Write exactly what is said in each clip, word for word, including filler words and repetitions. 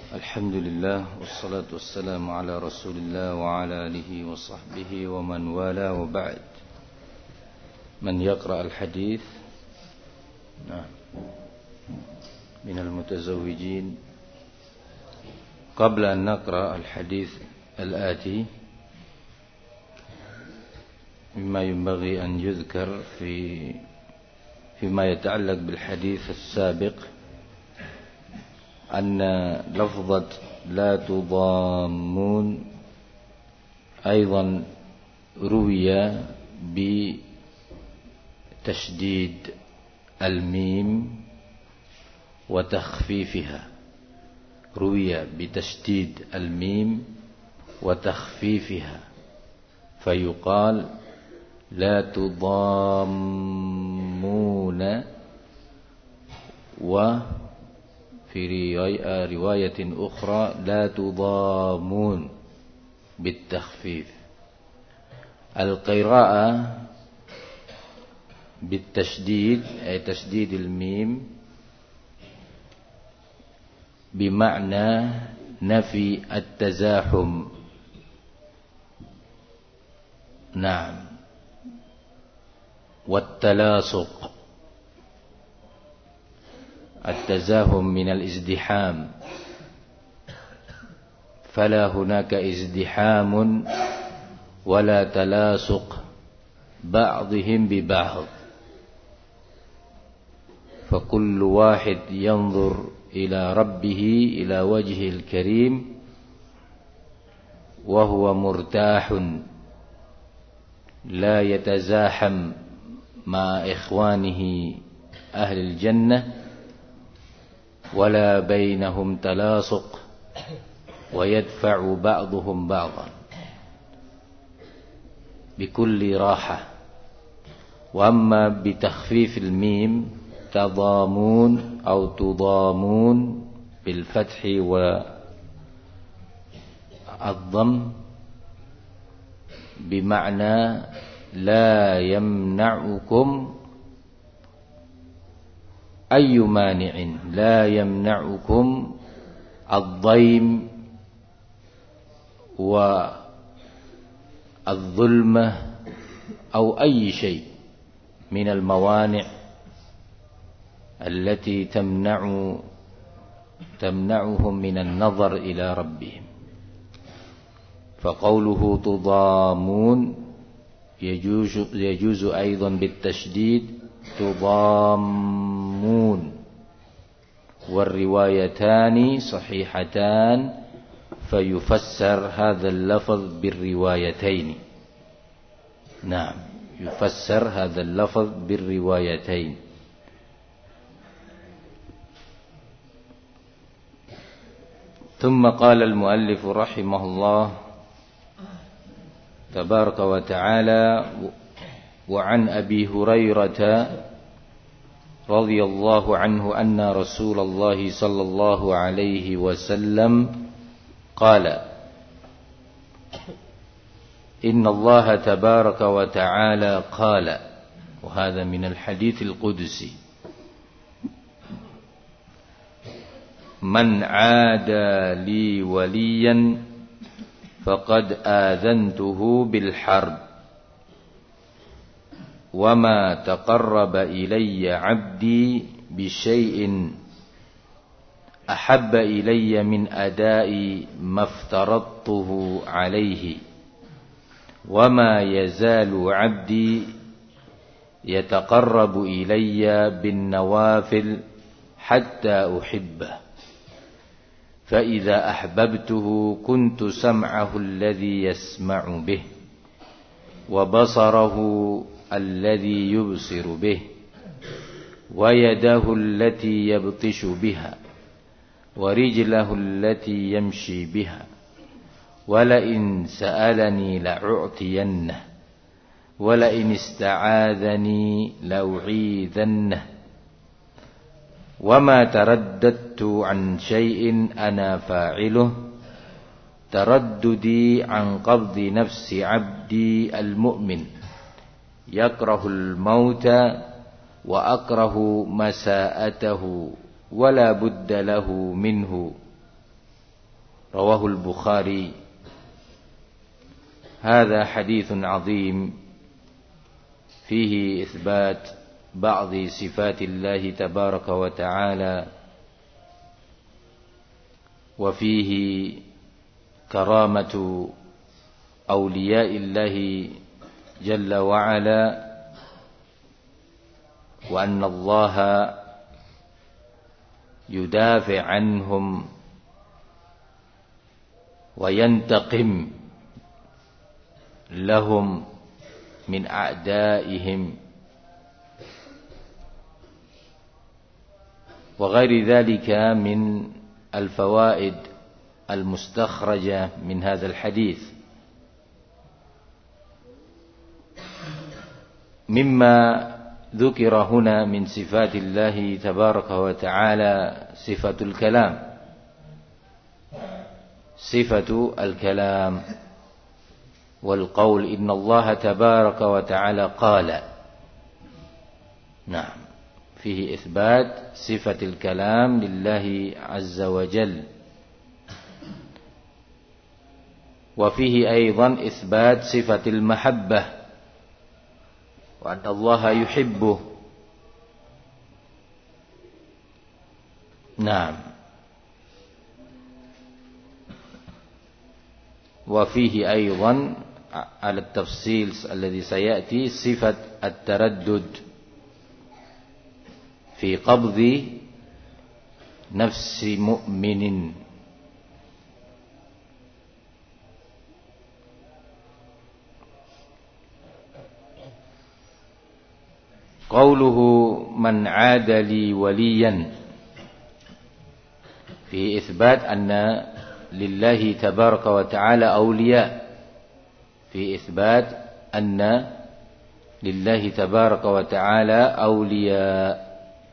Alhamdulillah wassalatu wassalamu ala Rasulillah wa ala alihi wa sahbihi wa man wala wa ba'd. Man yaqra al-hadith nah min al-mutazawwijin qabla an naqra al-hadith al-ati mimma yanbaghi an yudhkar fi fima yata'allaq bil hadith as-sabiq أن لفظة لا تضامون أيضا روي بتشديد الميم وتخفيفها روي بتشديد الميم وتخفيفها فيقال لا تضامون و في رواية أخرى لا تضامون بالتخفيف. القراءة بالتشديد أي تشديد الميم بمعنى نفي التزاحم نعم والتلاصق. التزاحم من الازدحام فلا هناك ازدحام ولا تلاصق بعضهم ببعض فكل واحد ينظر إلى ربه إلى وجهه الكريم وهو مرتاح لا يتزاحم مع إخوانه أهل الجنة ولا بينهم تلاصق ويدفع بعضهم بعضا بكل راحة. وأما بتخفيف الميم تضامون أو تضامون بالفتح والضم بمعنى لا يمنعكم أي مانع لا يمنعكم الضيم والظلمة أو أي شيء من الموانع التي تمنع تمنعهم من النظر إلى ربهم. فقوله تضامون يجوز, يجوز أيضا بالتشديد تضامون والروايتان صحيحتان فيفسر هذا اللفظ بالروايتين. نعم يفسر هذا اللفظ بالروايتين. ثم قال المؤلف رحمه الله تبارك وتعالى وعن أبي هريرة رضي الله عنه أن رسول الله صلى الله عليه وسلم قال إن الله تبارك وتعالى قال وهذا من الحديث القدسي من عادى لي وليا فقد آذنته بالحرب وما تقرب إلي عبدي بشيء أحب إلي من أداء ما افترضته عليه وما يزال عبدي يتقرب إلي بالنوافل حتى أحبه فإذا أحببته كنت سمعه الذي يسمع به وبصره الذي يبصر به ويده التي يبطش بها ورجله التي يمشي بها ولئن سألني لأعطينه ولئن استعاذني لأعيذنه وما ترددت عن شيء أنا فاعله ترددي عن قبض نفس عبدي المؤمن يكره الموت وأكره مساءته ولا بد له منه رواه البخاري. هذا حديث عظيم فيه إثبات بعض صفات الله تبارك وتعالى، وفيه كرامة أولياء الله جل وعلا، وأن الله يدافع عنهم وينتقم لهم من أعدائهم وغير ذلك من الفوائد المستخرجة من هذا الحديث. مما ذكر هنا من صفات الله تبارك وتعالى صفة الكلام، صفة الكلام والقول، إن الله تبارك وتعالى قال. نعم، فيه إثبات صفة الكلام لله عز وجل، وفيه أيضا إثبات صفة المحبة، وأن الله يحبه. نعم، وفيه أيضا على التفصيل الذي سيأتي صفة التردد في قبض نفس مؤمن. قوله من عاد لي وليا في إثبات أن لله تبارك وتعالى أولياء، في إثبات أن لله تبارك وتعالى أولياء.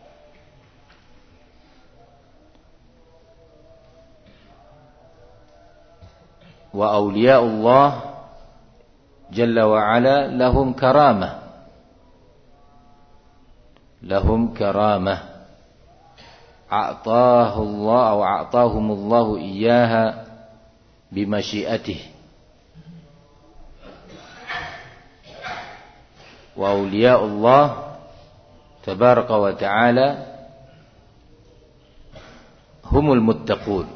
وأولياء الله جل وعلا لهم كرامة، لهم كرامة أعطاه الله أو أعطاهم الله إياها بمشيئته. وأولياء الله تبارك وتعالى هم المتقون،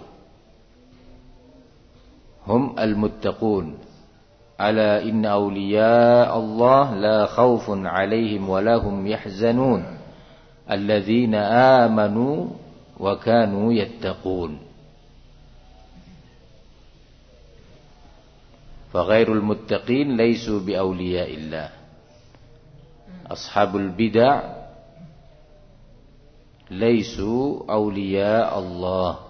هم المتقون. ألا إن أولياء الله لا خوف عليهم ولا هم يحزنون الذين آمنوا وكانوا يتقون. فغير المتقين ليسوا بأولياء الله. أصحاب البدع ليسوا أولياء الله،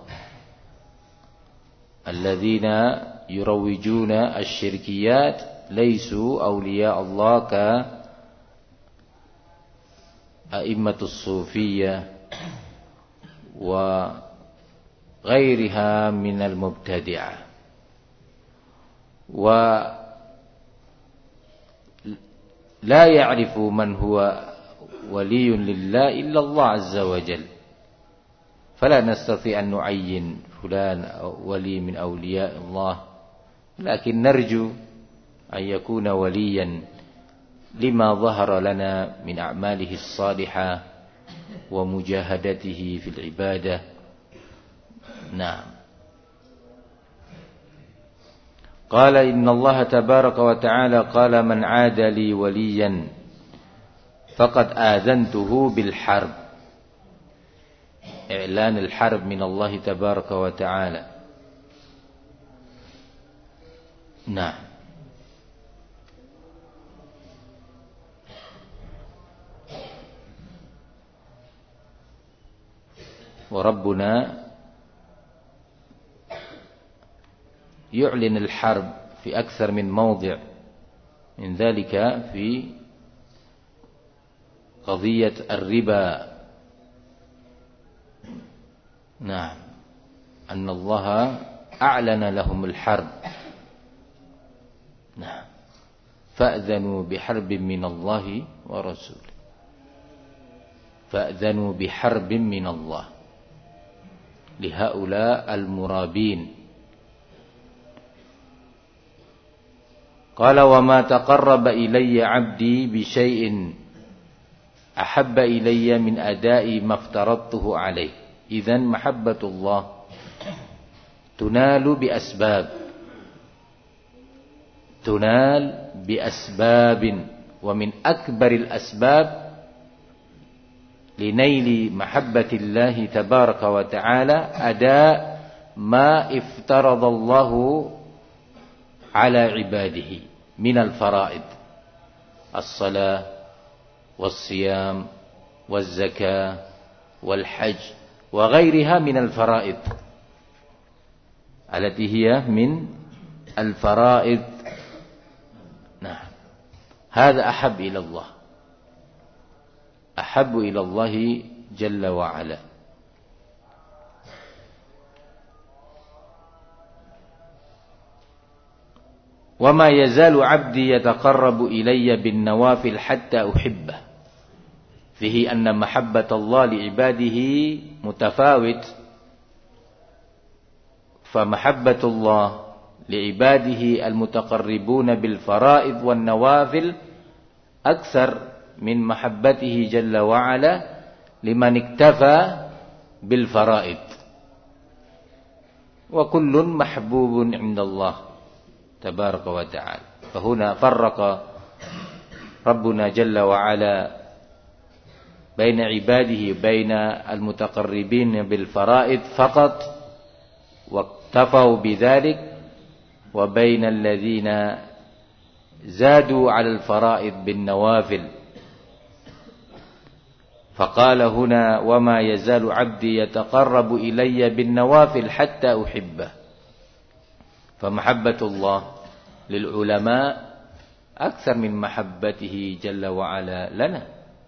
الذين يروجون الشركيات ليسوا أولياء الله كأئمة الصوفية وغيرها من المبتدعة. ولا يعرف من هو ولي لله إلا الله عز وجل، فلا نستطيع أن نعين فلان أو ولي من أولياء الله، لكن نرجو أن يكون وليا لما ظهر لنا من أعماله الصالحة ومجاهدته في العبادة. نعم. قال إن الله تبارك وتعالى قال من عاد لي وليا فقد آذنته بالحرب، إعلان الحرب من الله تبارك وتعالى. نعم. وربنا يعلن الحرب في أكثر من موضع، من ذلك في قضية الربا. نعم، أن الله أعلن لهم الحرب. نعم، فأذنوا بحرب من الله ورسوله، فأذنوا بحرب من الله لهؤلاء المرابين Qala wa ma taqarraba ilayya 'abdi bi syai'in ahabba ilayya min ada'i maftaradtuhu 'alaihi. Idzan mahabbatullah tunalu bi asbab. Tunal bi asbabin wa min akbaril asbab linaili mahabbatillahi tabaraka wa ta'ala ada ma iftaradallahu ala ibadihi minal faraid as-salah was-siyam waz-zakah wal-hajj wa ghairiha minal faraid allati hiya min al-faraid. Nah, hadha ahab ila Allah, ahabbu ila Allah jalla wa ala. Wa ma yazalu 'abdi yataqarrabu ilayya bin nawafil hatta uhibbah. Fihi anna mahabbatullah li ibadihi mutafawit. Fa mahabbatullah li ibadihi al-mutaqarribuna bil fara'id wan nawafil akthar min mahabbatihi jalla wa ala liman iktafa bil fara'id. Wa kullun mahbubun 'inda Allah tabaraka wa ta'ala. Fa huna farraqa Rabbuna jalla wa ala baina ibadihi baina al-mutaqarribin bil fara'id faqat wa iktafau bidzalik wa baina alladhina zadu 'ala al-fara'id bin nawafil. فقال هنا وما يزال عبدي يتقرب إلي بالنوافل حتى أحبه. فمحبة الله للعلماء أكثر من محبته جل وعلا لنا.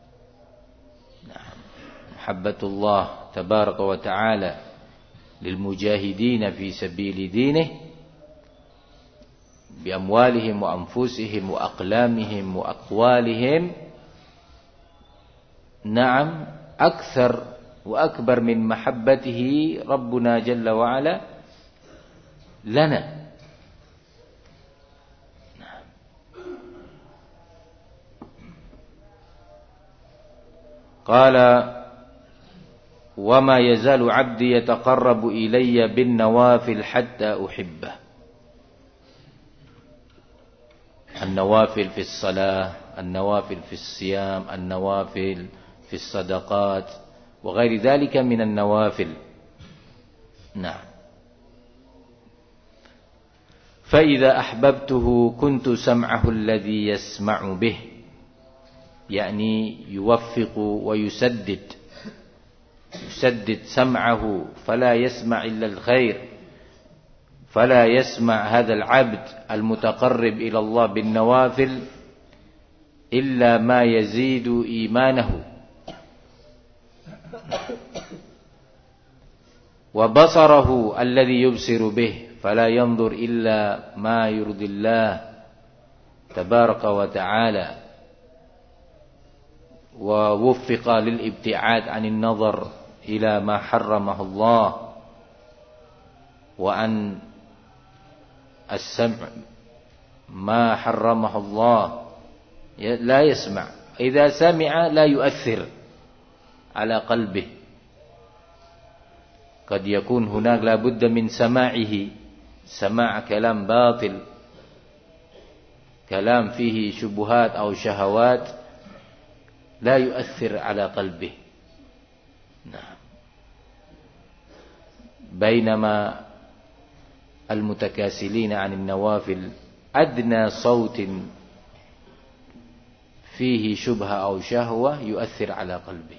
محبة الله تبارك وتعالى للمجاهدين في سبيل دينه بأموالهم وأنفسهم وأقلامهم وأقوالهم نعم أكثر وأكبر من محبته ربنا جل وعلا لنا. قال وما يزال عبدي يتقرب إلي بالنوافل حتى أحبه. النوافل في الصلاة، النوافل في الصيام، النوافل في الصدقات وغير ذلك من النوافل. نعم. فإذا أحببته كنت سمعه الذي يسمع به، يعني يوفق ويسدد يسدد سمعه فلا يسمع إلا الخير، فلا يسمع هذا العبد المتقرب إلى الله بالنوافل إلا ما يزيد إيمانه، وبصره الذي يبصر به فلا ينظر إلا ما يرضي الله تبارك وتعالى، ووفق للابتعاد عن النظر إلى ما حرمه الله، وعن السمع ما حرمه الله لا يسمع. إذا سمع لا يؤثر على قلبه. قد يكون هناك لابد من سماعه سماع كلام باطل، كلام فيه شبهات أو شهوات لا يؤثر على قلبه. نعم. بينما المتكاسلين عن النوافل أدنى صوت فيه شبهة أو شهوة يؤثر على قلبه،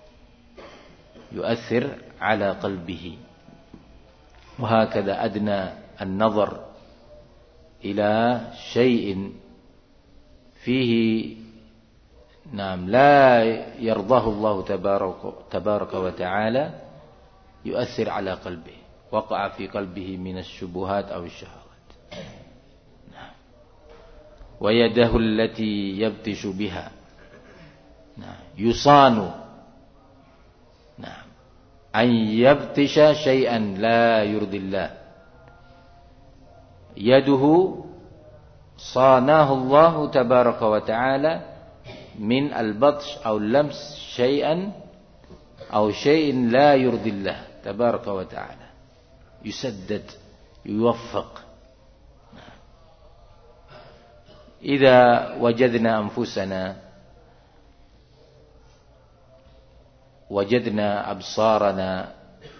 يؤثر على قلبه. وهكذا أدنى النظر إلى شيء فيه نعم لا يرضاه الله تبارك, تبارك وتعالى يؤثر على قلبه، وقع في قلبه من الشبهات أو الشهوات. نعم. ويده التي يبطش بها نعم يصان نعم أن يبطش شيئا لا يرضي الله. يده صاناه الله تبارك وتعالى من البطش أو اللمس شيئا أو شيء لا يرضي الله تبارك وتعالى، يسدد يوفق. إذا وجدنا أنفسنا وجدنا أبصارنا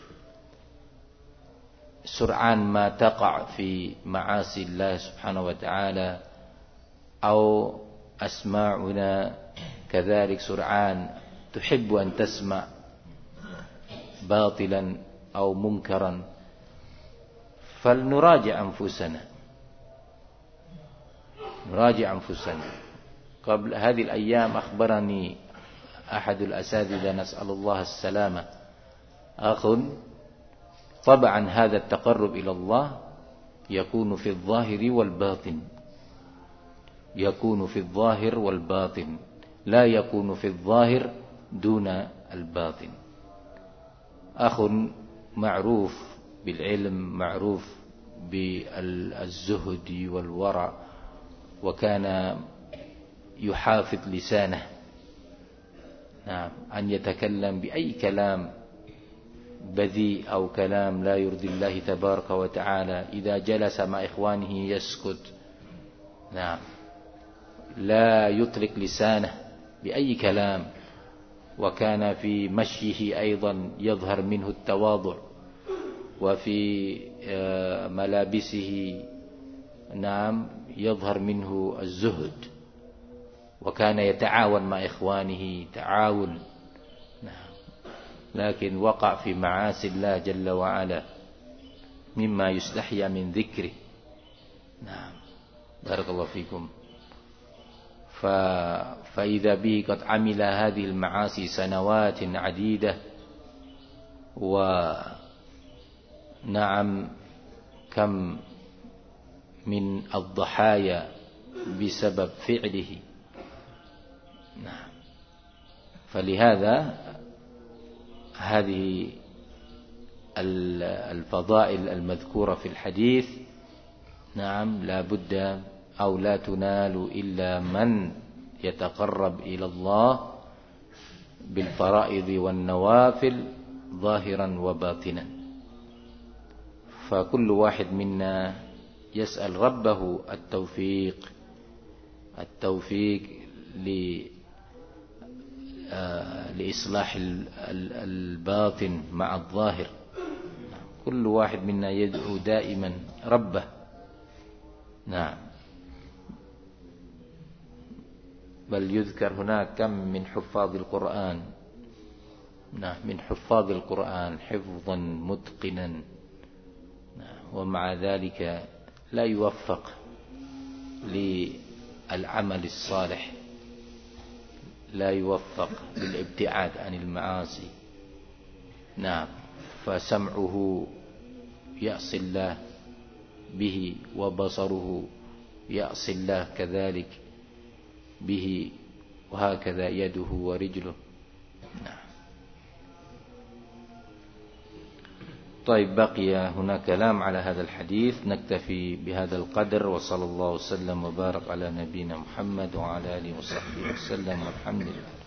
سرعان ما تقع في معاصي الله سبحانه وتعالى، أو أسماعنا كذلك سرعان تحب أن تسمع باطلا أو منكرا، فلنراجع أنفسنا نراجع أنفسنا. قبل هذه الأيام أخبرني أحد الأساتذة نسأل الله السلامة، أخ طبعا هذا التقرب إلى الله يكون في الظاهر والباطن، يكون في الظاهر والباطن، لا يكون في الظاهر دون الباطن. أخ معروف بالعلم، معروف بالزهد والورع، وكان يحافظ لسانه، نعم، أن يتكلم بأي كلام بذيء أو كلام لا يرضي الله تبارك وتعالى. إذا جلس مع إخوانه يسكت، نعم، لا يطلق لسانه بأي كلام. وكان في مشيه أيضا يظهر منه التواضع، وفي ملابسه نعم يظهر منه الزهد، وكان يتعاون مع إخوانه تعاون، نعم، لكن وقع في معاصي الله جل وعلا مما يستحيا من ذكره. نعم، بارك الله فيكم. ف... فإذا به قد عمل هذه المعاصي سنوات عديدة، ونعم كم من الضحايا بسبب فعله. نعم، فلهذا هذه الفضائل المذكورة في الحديث نعم لا بد أو لا تنال إلا من يتقرب إلى الله بالفرائض والنوافل ظاهرا وباطنا. فكل واحد منا يسأل ربه التوفيق التوفيق لإصلاح الباطن مع الظاهر. كل واحد منا يدعو دائما ربه. نعم، بل يذكر هناك كم من حفاظ القرآن، نعم، من حفاظ القرآن حفظا متقنا، نعم، ومع ذلك لا يوفق للعمل الصالح، لا يوفق للابتعاد عن المعاصي. نعم، فسمعه يعصي الله به، وبصره يعصي الله كذلك به، وهكذا يده ورجله. نعم. طيب، بقي هناك كلام على هذا الحديث، نكتفي بهذا القدر، وصلى الله وسلم وبارك على نبينا محمد وعلى آله وصحبه وسلم، والحمد لله.